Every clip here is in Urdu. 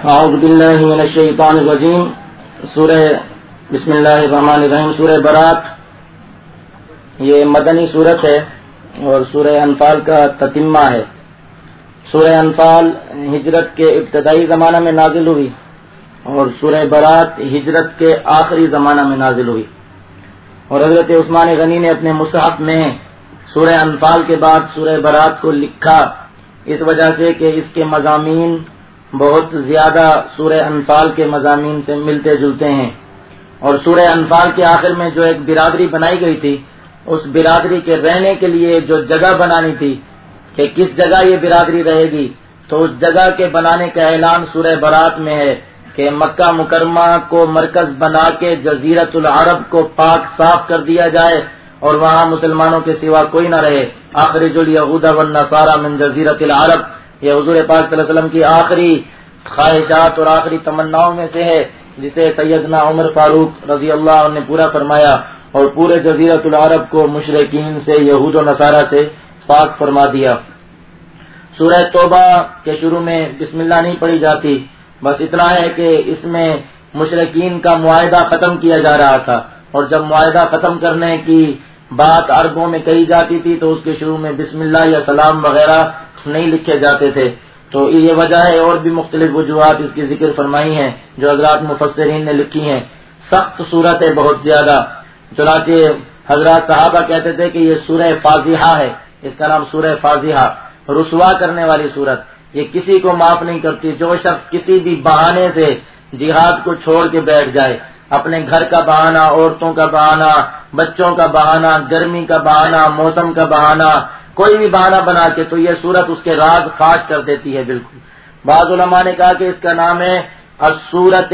اعوذ باللہ من الشیطان الرجیم۔ سورہ بسم اللہ الرحمن الرحیم، سورہ برات یہ مدنی سورت ہے اور سورہ انفال کا تتمہ ہے۔ سورہ انفال ہجرت کے ابتدائی زمانہ میں نازل ہوئی اور سورہ برات ہجرت کے آخری زمانہ میں نازل ہوئی، اور حضرت عثمان غنی نے اپنے مصحف میں سورہ انفال کے بعد سورہ برات کو لکھا، اس وجہ سے کہ اس کے مضامین بہت زیادہ سورہ انفال کے مضامین سے ملتے جلتے ہیں، اور سورہ انفال کے آخر میں جو ایک برادری بنائی گئی تھی، اس برادری کے رہنے کے لیے جو جگہ بنانی تھی کہ کس جگہ یہ برادری رہے گی، تو اس جگہ کے بنانے کا اعلان سورہ برات میں ہے کہ مکہ مکرمہ کو مرکز بنا کے جزیرۃ العرب کو پاک صاف کر دیا جائے اور وہاں مسلمانوں کے سوا کوئی نہ رہے۔ اخرج الیہود والنصارى من جزیرۃ العرب، یہ حضور پاک صلی اللہ علیہ وسلم کی آخری خواہشات اور آخری تمناؤں میں سے ہے، جسے سیدنا عمر فاروق رضی اللہ عنہ نے پورا فرمایا اور پورے جزیرۃ العرب کو مشرکین سے، یہود و نصارہ سے پاک فرما دیا۔ سورہ توبہ کے شروع میں بسم اللہ نہیں پڑھی جاتی، بس اتنا ہے کہ اس میں مشرکین کا معاہدہ ختم کیا جا رہا تھا، اور جب معاہدہ ختم کرنے کی بات عربوں میں کہی جاتی تھی تو اس کے شروع میں بسم اللہ یا سلام وغیرہ نہیں لکھے جاتے تھے، تو یہ وجہ ہے۔ اور بھی مختلف وجوہات اس کی ذکر فرمائی ہیں جو حضرات مفسرین نے لکھی ہیں۔ سخت صورت ہے بہت زیادہ، چنانچہ حضرات صحابہ کہتے تھے کہ یہ سورہ فاضحہ ہے، اس کا نام سورہ فاضحہ، رسوا کرنے والی صورت، یہ کسی کو معاف نہیں کرتی۔ جو شخص کسی بھی بہانے سے جہاد کو چھوڑ کے بیٹھ جائے، اپنے گھر کا بہانہ، عورتوں کا بہانہ، بچوں کا بہانہ، گرمی کا بہانہ، موسم کا بہانہ، کوئی بھی بہانہ بنا کے، تو یہ صورت اس کے راز فاش کر دیتی ہے بالکل۔ بعض علماء نے کہا کہ اس کا نام ہے السورۃ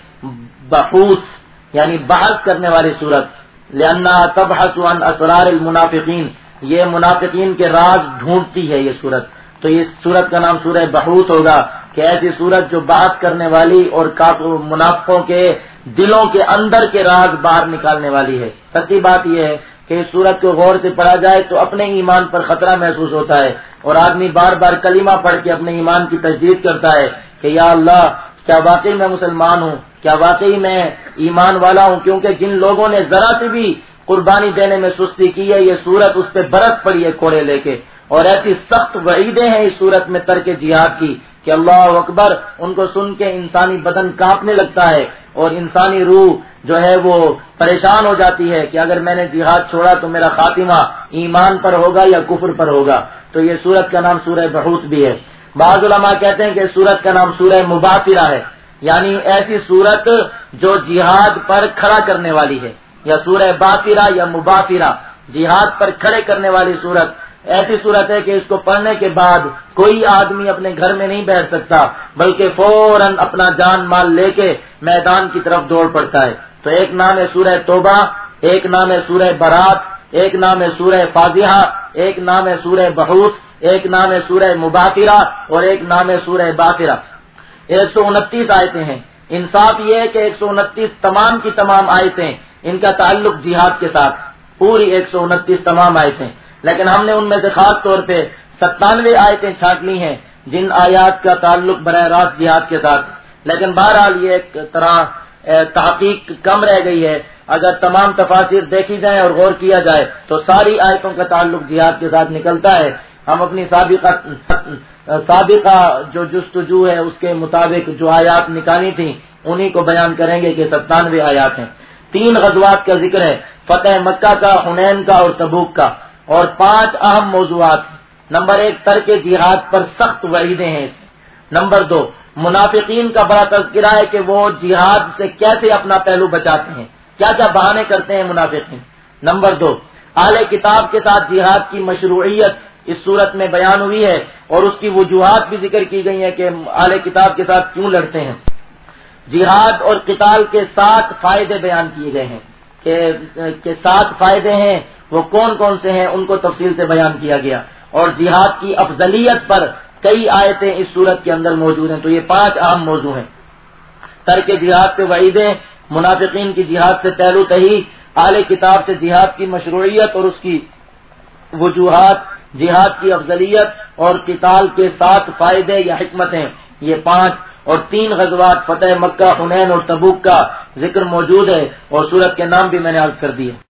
بحوث، یعنی بحث کرنے والی صورت، لأنها تبحث عن اسرار المنافقین، یہ منافقین کے راز ڈھونڈتی ہے یہ صورت، تو اس صورت کا نام سورہ بحوث ہوگا کہ ایسی صورت جو بحث کرنے والی اور منافقوں کے دلوں کے اندر کے راز باہر نکالنے والی ہے۔ سچی بات یہ ہے کہ اس صورت کو غور سے پڑھا جائے تو اپنے ایمان پر خطرہ محسوس ہوتا ہے، اور آدمی بار بار کلمہ پڑھ کے اپنے ایمان کی تجدید کرتا ہے کہ یا اللہ، کیا واقعی میں مسلمان ہوں، کیا واقعی میں ایمان والا ہوں، کیونکہ جن لوگوں نے ذرا سی بھی قربانی دینے میں سستی کی ہے، یہ صورت اس پہ برس پڑی ہے کوڑے لے کے، اور ایسی سخت وعیدیں ہیں اس صورت میں ترک جہاد کی کہ اللہ اکبر، ان کو سن کے انسانی بدن کانپنے لگتا ہے اور انسانی روح جو ہے وہ پریشان ہو جاتی ہے کہ اگر میں نے جہاد چھوڑا تو میرا خاتمہ ایمان پر ہوگا یا کفر پر ہوگا۔ تو یہ سورت کا نام سورہ بحوث بھی ہے۔ بعض علماء کہتے ہیں کہ سورت کا نام سورہ مباطرہ ہے، یعنی ایسی سورت جو جہاد پر کھڑا کرنے والی ہے، یا سورہ باطرہ یا مباطرہ، جہاد پر کھڑے کرنے والی سورت۔ ایسی صورت ہے کہ اس کو پڑھنے کے بعد کوئی آدمی اپنے گھر میں نہیں بیٹھ سکتا، بلکہ فوراً اپنا جان مال لے کے میدان کی طرف دوڑ پڑتا ہے۔ تو ایک نام ہے سورہ توبہ، ایک نام ہے سورہ برات، ایک نام ہے سورہ فاضحہ، ایک نام ہے سورہ بحوث، ایک نام ہے سورہ مباطرہ، اور ایک نام ہے سورہ باطرہ۔ 129 آیتیں ہیں۔ انصاف یہ ہے کہ 129 تمام کی تمام آیتیں ان کا تعلق جہاد کے ساتھ، پوری 129 تمام آیتیں، لیکن ہم نے ان میں سے خاص طور پہ 97 آیتیں چھانٹ لی ہیں جن آیات کا تعلق براہ راست جہاد کے ساتھ، لیکن بہرحال یہ ایک طرح تحقیق کم رہ گئی ہے۔ اگر تمام تفاسیر دیکھی جائیں اور غور کیا جائے تو ساری آیتوں کا تعلق جہاد کے ساتھ نکلتا ہے۔ ہم اپنی سابقہ جو جستجو ہے اس کے مطابق جو آیات نکالی تھیں انہی کو بیان کریں گے کہ 97 آیات ہیں۔ 3 غزوات کا ذکر ہے، فتح مکہ کا، حنین کا اور تبوک کا، اور 5 اہم موضوعات۔ نمبر 1 ترک جہاد پر سخت وعیدیں ہیں اس میں۔ نمبر 2 منافقین کا بڑا تذکرہ ہے کہ وہ جہاد سے کیسے اپنا پہلو بچاتے ہیں، کیا کیا بہانے کرتے ہیں منافقین۔ نمبر 2 اہل کتاب کے ساتھ جہاد کی مشروعیت اس صورت میں بیان ہوئی ہے، اور اس کی وجوہات بھی ذکر کی گئی ہیں کہ اہل کتاب کے ساتھ کیوں لڑتے ہیں۔ جہاد اور قتال کے 7 فائدے بیان کیے گئے ہیں کہ 7 فائدے ہیں، وہ کون کون سے ہیں ان کو تفصیل سے بیان کیا گیا، اور جہاد کی افضلیت پر کئی آیتیں اس صورت کے اندر موجود ہیں۔ تو یہ 5 اہم موضوع ہیں۔ ترک جہاد سے وعیدیں، منافقین کی جہاد سے پہلو تہی، اہل کتاب سے جہاد کی مشروعیت اور اس کی وجوہات، جہاد کی افضلیت اور قتال کے 7 فائدے یا حکمتیں، یہ 5، اور 3 غزوات فتح مکہ، حنین اور تبوک کا ذکر موجود ہے، اور سورت کے نام بھی میں نے عرض کر دیے۔